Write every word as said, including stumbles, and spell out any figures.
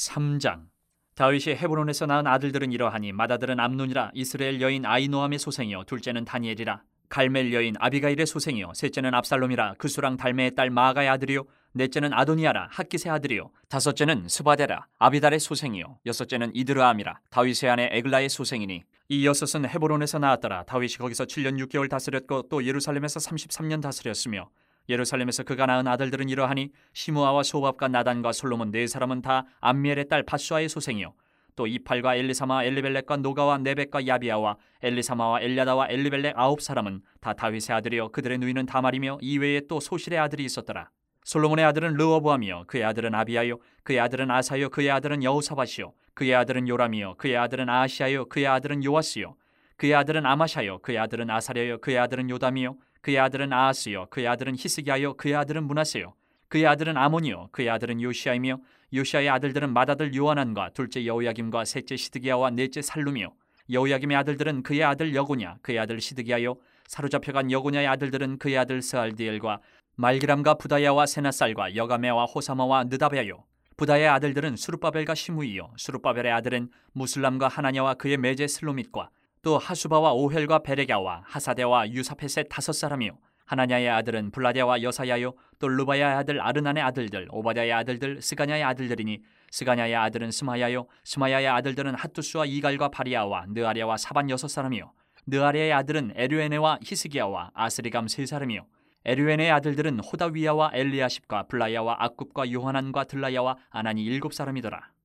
삼 장. 다윗이 헤브론에서 낳은 아들들은 이러하니 맏아들은 암논이라 이스라엘 여인 아히노함의 소생이요 둘째는 다니엘이라 갈멜 여인 아비가일의 소생이요 셋째는 압살롬이라 그수랑 달메의 딸 마아가의 아들이요 넷째는 아도니아라 핫깃의 아들이요 다섯째는 스바데라 아비달의 소생이요 여섯째는 이드르암이라 다윗의 아내 에글라의 소생이니 이 여섯은 헤브론에서 낳았더라. 다윗이 거기서 칠 년 육 개월 다스렸고 또 예루살렘에서 삼십삼 년 다스렸으며 예루살렘에서 그가 낳은 아들들은 이러하니 시므아와 소밥과 나단과 솔로몬 네 사람은 다 암미엘의 딸 밧수아의 소생이요 또 이팔과 엘리사마 엘리벨렉과 노가와 네벡과 야비아와 엘리사마와 엘야다와 엘리벨렉 아홉 사람은 다 다윗의 아들이요 그들의 누이는 다말이며 이외에 또 소실의 아들이 있었더라. 솔로몬의 아들은 르호보암이요 그의 아들은 아비야요 그의 아들은 아사요 그의 아들은 여호사밧이요 그의 아들은 요람이요 그의 아들은 아하시야요 그의 아들은 요아스요 그의 아들은 아마샤요 그의 아들은 아사랴요 그의 아들은 요담이요 그의 아들은 아하스요 그의 아들은 히스기야요 그의 아들은 므낫세요 그의 아들은 아몬이요 그의 아들은 요시야이며 요시야의 아들들은 맏아들 요하난과 둘째 여호야김과 셋째 시드기야와 넷째 살룸이요 여호야김의 아들들은 그의 아들 여고냐 그의 아들 시드기야요 사로잡혀간 여고냐의 아들들은 그의 아들 스알디엘과 말기람과 부다야와 세나살과 여가메와 호사마와 느다베요 부다의 아들들은 수룹바벨과 시므이요 수룹바벨의 아들은 무슬람과 하나냐와 그의 매제 슬로밋과 또 하수바와 오헬과 베레갸와 하사데와 유사펫의 다섯 사람이요 하나냐의 아들은 블라데와 여사야요 또 르바야의 아들 아르난의 아들들 오바댜의 아들들 스가냐의 아들들이니 스가냐의 아들은 스마야요 스마야의 아들들은 핫두스와 이갈과 바리아와 느아랴와 사반 여섯 사람이요 느아랴의 아들은 에르에네와 히스기야와 아스리감 세 사람이요 에르에네의 아들들은 호다위야와 엘리아십과 블라야와 악굽과 요하난과 들라야와 아나니 일곱 사람이더라.